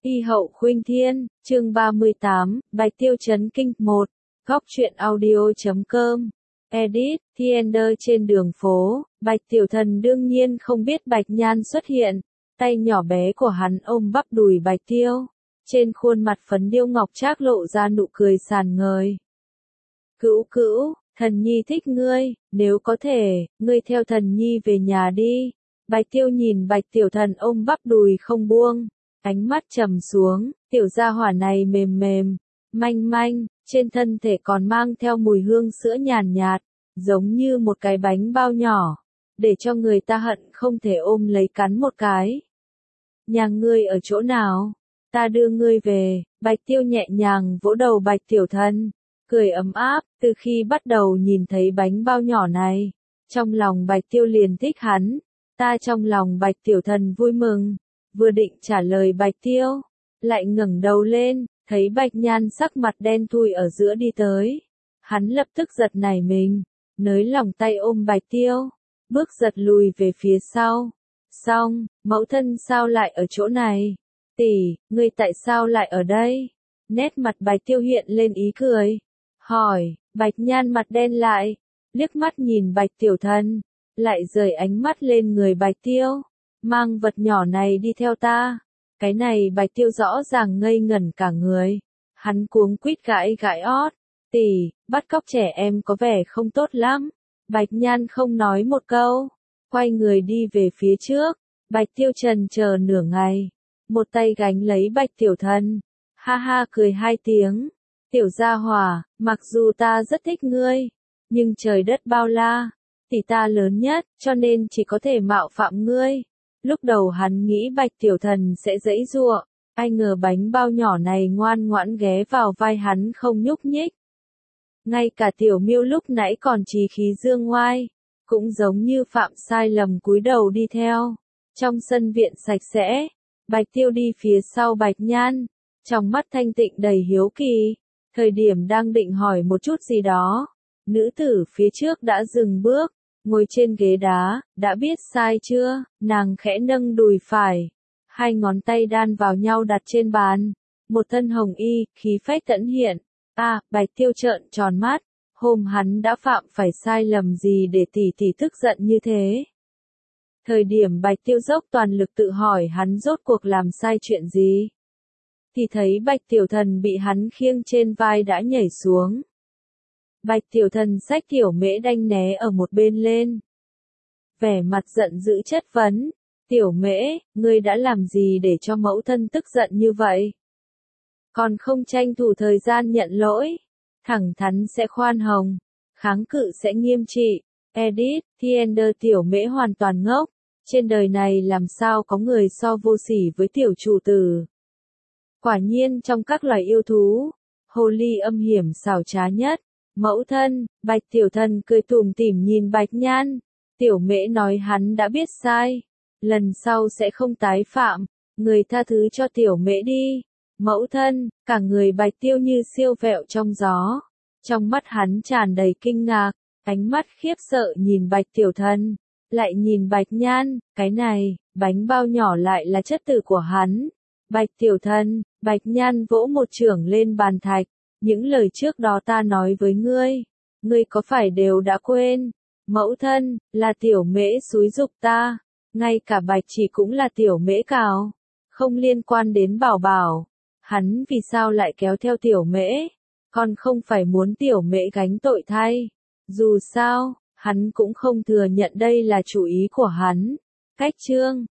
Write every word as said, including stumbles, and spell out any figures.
Y hậu khuynh thiên, chương ba mươi tám, Bạch Tiêu chấn kinh một. Góc truyện audio chấm com. Edit, Thiender trên đường phố, Bạch Tiểu Thần đương nhiên không biết Bạch Nhan xuất hiện. Tay nhỏ bé của hắn ôm bắp đùi Bạch Tiêu. Trên khuôn mặt phấn điêu ngọc trác lộ ra nụ cười sàn ngời. Cữu cữu, thần nhi thích ngươi, nếu có thể, ngươi theo thần nhi về nhà đi. Bạch Tiêu nhìn Bạch Tiểu Thần ôm bắp đùi không buông. Ánh mắt trầm xuống, tiểu gia hỏa này mềm mềm, manh manh, trên thân thể còn mang theo mùi hương sữa nhàn nhạt, giống như một cái bánh bao nhỏ, để cho người ta hận không thể ôm lấy cắn một cái. Nhà ngươi ở chỗ nào? Ta đưa ngươi về. Bạch Tiêu nhẹ nhàng vỗ đầu Bạch Tiểu Thần, cười ấm áp, từ khi bắt đầu nhìn thấy bánh bao nhỏ này, trong lòng Bạch Tiêu liền thích hắn. Ta trong lòng Bạch Tiểu Thần vui mừng. Vừa định trả lời Bạch Tiêu, lại ngẩng đầu lên, thấy Bạch Nhan sắc mặt đen thui ở giữa đi tới. Hắn lập tức giật nảy mình, nới lòng tay ôm Bạch Tiêu, bước giật lùi về phía sau. Xong, mẫu thân sao lại ở chỗ này? Tỷ, ngươi tại sao lại ở đây? Nét mặt Bạch Tiêu hiện lên ý cười. Hỏi, Bạch Nhan mặt đen lại, liếc mắt nhìn Bạch Tiểu Thần, lại rời ánh mắt lên người Bạch Tiêu. Mang vật nhỏ này đi theo ta. Cái này Bạch Tiêu rõ ràng ngây ngẩn cả người. Hắn cuống quýt gãi gãi ót. Tỷ, bắt cóc trẻ em có vẻ không tốt lắm. Bạch Nhan không nói một câu, quay người đi về phía trước. Bạch Tiêu trần chờ nửa ngày, một tay gánh lấy Bạch Tiểu Thần, ha ha cười hai tiếng. Tiểu gia hỏa, mặc dù ta rất thích ngươi, nhưng trời đất bao la, tỷ ta lớn nhất, cho nên chỉ có thể mạo phạm ngươi. Lúc đầu hắn nghĩ Bạch Tiểu Thần sẽ giãy giụa, ai ngờ bánh bao nhỏ này ngoan ngoãn ghé vào vai hắn không nhúc nhích. Ngay cả Tiểu Miêu lúc nãy còn trí khí dương ngoai, cũng giống như phạm sai lầm cúi đầu đi theo. Trong sân viện sạch sẽ, Bạch Tiêu đi phía sau Bạch Nhan, trong mắt thanh tịnh đầy hiếu kỳ. Thời điểm đang định hỏi một chút gì đó, nữ tử phía trước đã dừng bước. Ngồi trên ghế đá, đã biết sai chưa? Nàng khẽ nâng đùi phải, hai ngón tay đan vào nhau đặt trên bàn, một thân hồng y, khí phách tẫn hiện. À, Bạch Tiêu trợn tròn mắt, hôm hắn đã phạm phải sai lầm gì để tỷ tỷ tức giận như thế? Thời điểm Bạch Tiêu dốc toàn lực tự hỏi hắn rốt cuộc làm sai chuyện gì? Thì thấy Bạch Tiểu Thần bị hắn khiêng trên vai đã nhảy xuống. Bạch Tiểu Thần xách Tiểu Mễ đanh né ở một bên lên. Vẻ mặt giận dữ chất vấn. Tiểu Mễ, ngươi đã làm gì để cho mẫu thân tức giận như vậy? Còn không tranh thủ thời gian nhận lỗi. Thẳng thắn sẽ khoan hồng. Kháng cự sẽ nghiêm trị. Edit, Thiender Tiểu Mễ hoàn toàn ngốc. Trên đời này làm sao có người so vô sỉ với tiểu chủ tử. Quả nhiên trong các loài yêu thú, hồ ly âm hiểm xảo trá nhất. Mẫu thân, Bạch Tiểu Thần cười tủm tỉm nhìn Bạch Nhan. Tiểu Mễ nói hắn đã biết sai, lần sau sẽ không tái phạm, người tha thứ cho Tiểu Mễ đi. Mẫu thân, cả người Bạch Tiêu như siêu vẹo trong gió. Trong mắt hắn tràn đầy kinh ngạc, ánh mắt khiếp sợ nhìn Bạch Tiểu Thần, lại nhìn Bạch Nhan, cái này, bánh bao nhỏ lại là chất tử của hắn. Bạch Tiểu Thần, Bạch Nhan vỗ một chưởng lên bàn thạch. Những lời trước đó ta nói với ngươi, ngươi có phải đều đã quên? Mẫu thân, là Tiểu Mễ xúi giục ta, ngay cả Bạch Chỉ cũng là Tiểu Mễ cào, không liên quan đến Bảo Bảo. Hắn vì sao lại kéo theo Tiểu Mễ? Còn không phải muốn Tiểu Mễ gánh tội thay. Dù sao, hắn cũng không thừa nhận đây là chủ ý của hắn. Cách chương